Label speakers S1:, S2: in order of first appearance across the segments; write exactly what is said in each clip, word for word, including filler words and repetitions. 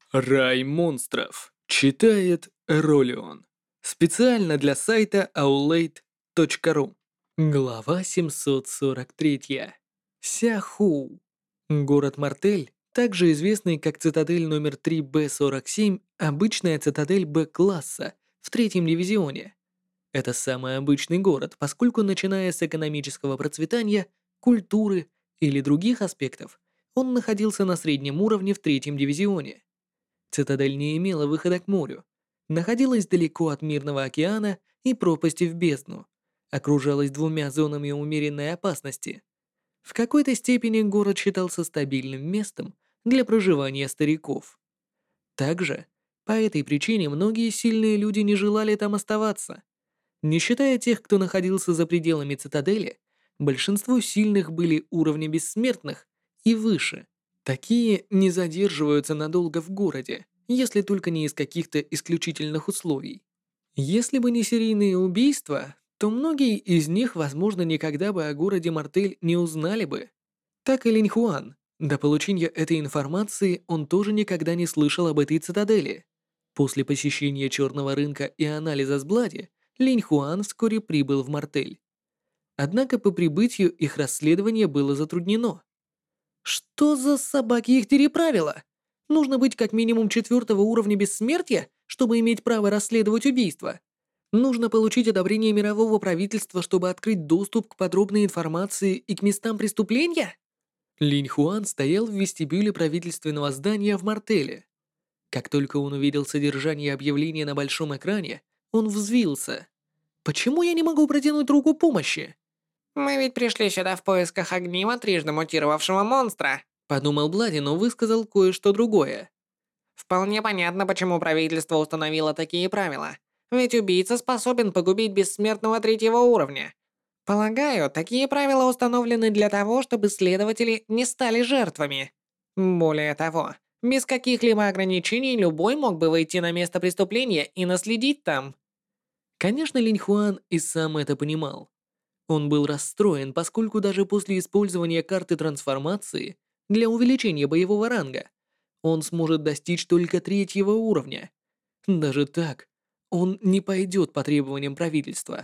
S1: Рай монстров. Читает Ролион. Специально для сайта аулейт точка ру. Глава семьсот сорок три. Сяху. Город Мартель, также известный как цитадель номер три Б сорок семь, обычная цитадель Б-класса в третьем дивизионе. Это самый обычный город, поскольку начиная с экономического процветания, культуры или других аспектов, он находился на среднем уровне в третьем дивизионе. Цитадель не имела выхода к морю, находилась далеко от Мирного океана и пропасти в бездну, окружалась двумя зонами умеренной опасности. В какой-то степени город считался стабильным местом для проживания стариков. Также, по этой причине многие сильные люди не желали там оставаться. Не считая тех, кто находился за пределами цитадели, большинство сильных были уровня бессмертных и выше. Такие не задерживаются надолго в городе, если только не из каких-то исключительных условий. Если бы не серийные убийства, то многие из них, возможно, никогда бы о городе Мартель не узнали бы. Так и Линь Хуан. До получения этой информации он тоже никогда не слышал об этой цитадели. После посещения черного рынка и анализа с Блади, Линь Хуан вскоре прибыл в Мартель. Однако по прибытию их расследование было затруднено. Что за собаки их переправило? Нужно быть как минимум четвертого уровня бессмертия, чтобы иметь право расследовать убийство. Нужно получить одобрение мирового правительства, чтобы открыть доступ к подробной информации и к местам преступления? Линь Хуан стоял в вестибюле правительственного здания в Мартеле. Как только он увидел содержание объявления на большом экране, он взвился. «Почему я не могу протянуть руку помощи?»
S2: Мы ведь пришли сюда в поисках огнива трижды мутировавшего монстра.
S1: Подумал Блади, но высказал кое-что другое.
S2: Вполне понятно, почему правительство установило такие правила. Ведь убийца способен погубить бессмертного третьего уровня. Полагаю, такие правила установлены для того, чтобы следователи не стали жертвами. Более того, без каких-либо ограничений любой мог бы выйти на место преступления и наследить там.
S1: Конечно, Линь Хуан и сам это понимал. Он был расстроен, поскольку даже после использования карты трансформации для увеличения боевого ранга он сможет достичь только третьего уровня. Даже так, он не пойдет по требованиям правительства.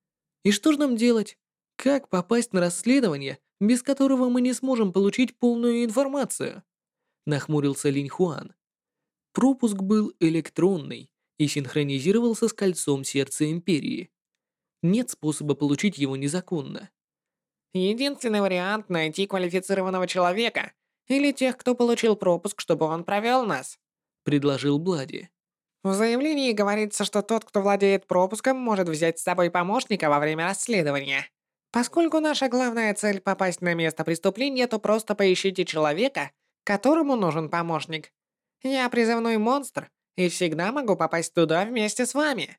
S1: И что же нам делать? Как попасть на расследование, без которого мы не сможем получить полную информацию? Нахмурился Линь Хуан. Пропуск был электронный и синхронизировался с кольцом сердца Империи. Нет способа получить его незаконно.
S2: Единственный вариант — найти квалифицированного человека или тех, кто получил пропуск, чтобы он провел нас.
S1: Предложил Блади.
S2: В заявлении говорится, что тот, кто владеет пропуском, может взять с собой помощника во время расследования. Поскольку наша главная цель — попасть на место преступления, то просто поищите человека, которому нужен помощник. Я призывной монстр и всегда могу попасть туда вместе с вами.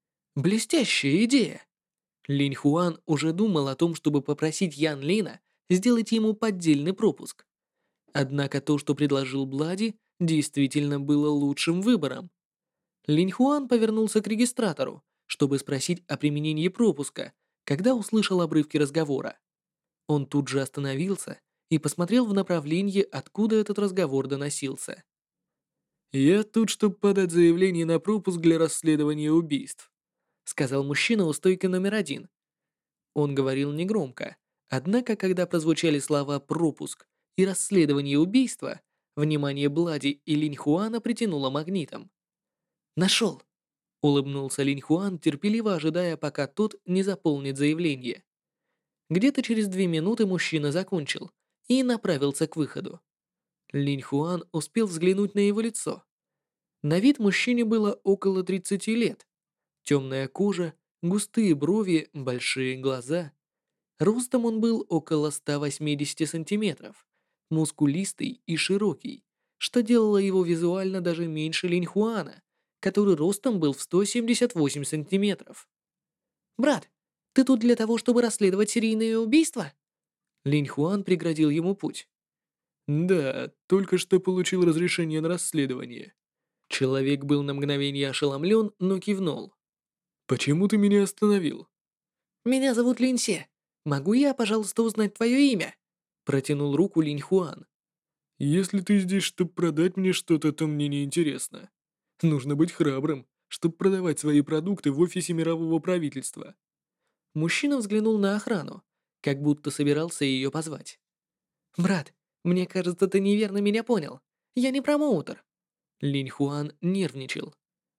S1: Блестящая идея. Линь Хуан уже думал о том, чтобы попросить Ян Лина сделать ему поддельный пропуск. Однако то, что предложил Блади, действительно было лучшим выбором. Линь Хуан повернулся к регистратору, чтобы спросить о применении пропуска, когда услышал обрывки разговора. Он тут же остановился и посмотрел в направлении, откуда этот разговор доносился. «Я тут, чтобы подать заявление на пропуск для расследования убийств», сказал мужчина у стойки номер один. Он говорил негромко, однако, когда прозвучали слова «пропуск» и «расследование убийства», внимание Блади и Линь Хуана притянуло магнитом. «Нашел!» — улыбнулся Линь Хуан, терпеливо ожидая, пока тот не заполнит заявление. Где-то через две минуты мужчина закончил и направился к выходу. Линь Хуан успел взглянуть на его лицо. На вид мужчине было около тридцати лет. Темная кожа, густые брови, большие глаза. Ростом он был около ста восьмидесяти сантиметров, мускулистый и широкий, что делало его визуально даже меньше Линь Хуана, который ростом был в сто семьдесят восемь сантиметров. «Брат, ты тут для того, чтобы расследовать серийные убийства?» Линь Хуан преградил ему путь. «Да, только что получил разрешение на расследование». Человек был на мгновение ошеломлен, но кивнул. «Почему ты меня остановил?» «Меня зовут Линьсе. Могу я, пожалуйста, узнать твое имя?» Протянул руку Линь Хуан. Если ты здесь, чтобы продать мне что-то, то мне не интересно. Нужно быть храбрым, чтобы продавать свои продукты в офисе мирового правительства. Мужчина взглянул на охрану, как будто собирался ее позвать. «Брат, мне кажется, ты неверно меня понял. Я не промоутер». Линь Хуан нервничал.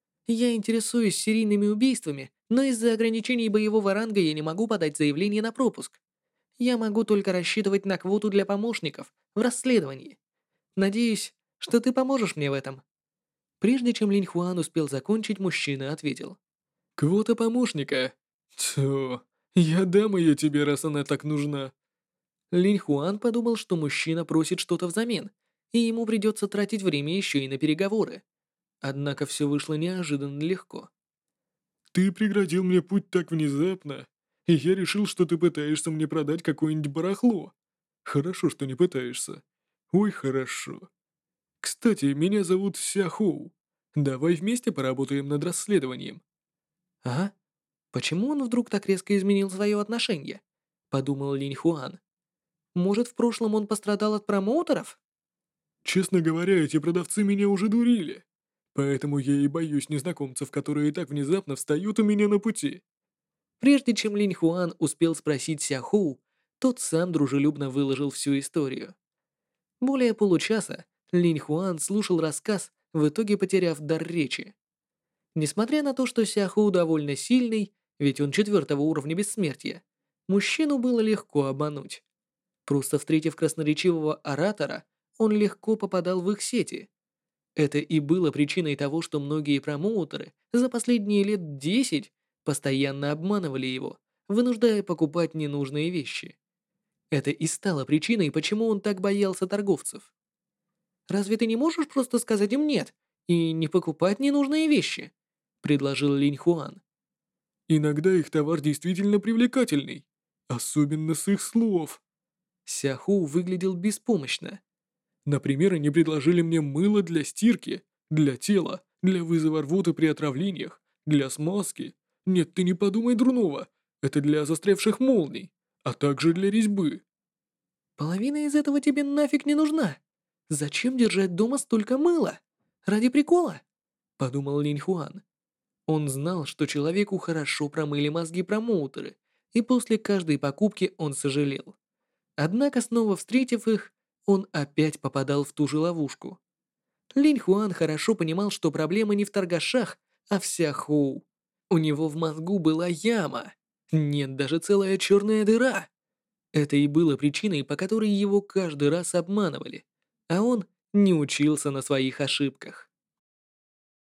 S1: «Я интересуюсь серийными убийствами, но из-за ограничений боевого ранга я не могу подать заявление на пропуск. Я могу только рассчитывать на квоту для помощников в расследовании. Надеюсь, что ты поможешь мне в этом». Прежде чем Линь Хуан успел закончить, мужчина ответил. «Квота помощника? Тьфу, я дам ее тебе, раз она так нужна». Линь Хуан подумал, что мужчина просит что-то взамен, и ему придется тратить время еще и на переговоры. Однако все вышло неожиданно легко. «Ты преградил мне путь так внезапно, и я решил, что ты пытаешься мне продать какое-нибудь барахло. Хорошо, что не пытаешься. Ой, хорошо. Кстати, меня зовут Ся Хоу. Давай вместе поработаем над расследованием». «Ага. Почему он вдруг так резко изменил свое отношение?» — подумал Линь Хуан. «Может, в прошлом он пострадал от промоутеров?» «Честно говоря, эти продавцы меня уже дурили. Поэтому я и боюсь незнакомцев, которые так внезапно встают у меня на пути». Прежде чем Линь Хуан успел спросить Ся Хоу, тот сам дружелюбно выложил всю историю. Более получаса Линь Хуан слушал рассказ, в итоге потеряв дар речи. Несмотря на то, что Ся Хоу довольно сильный, ведь он четвертого уровня бессмертия, мужчину было легко обмануть. Просто встретив красноречивого оратора, он легко попадал в их сети. Это и было причиной того, что многие промоутеры за последние лет десять постоянно обманывали его, вынуждая покупать ненужные вещи. Это и стало причиной, почему он так боялся торговцев. «Разве ты не можешь просто сказать им «нет» и не покупать ненужные вещи?» — предложил Линь Хуан. «Иногда их товар действительно привлекательный, особенно с их слов». Сяху выглядел беспомощно. Например, они предложили мне мыло для стирки, для тела, для вызова рвоты при отравлениях, для смазки. Нет, ты не подумай дурного, это для застрявших молний, а также для резьбы. Половина из этого тебе нафиг не нужна. Зачем держать дома столько мыла? Ради прикола? Подумал Линь Хуан. Он знал, что человеку хорошо промыли мозги промоутеры, и после каждой покупки он сожалел. Однако, снова встретив их, он опять попадал в ту же ловушку. Линь Хуан хорошо понимал, что проблема не в торгашах, а в Сяхоу. У него в мозгу была яма. Нет, даже целая черная дыра. Это и было причиной, по которой его каждый раз обманывали, а он не учился на своих ошибках.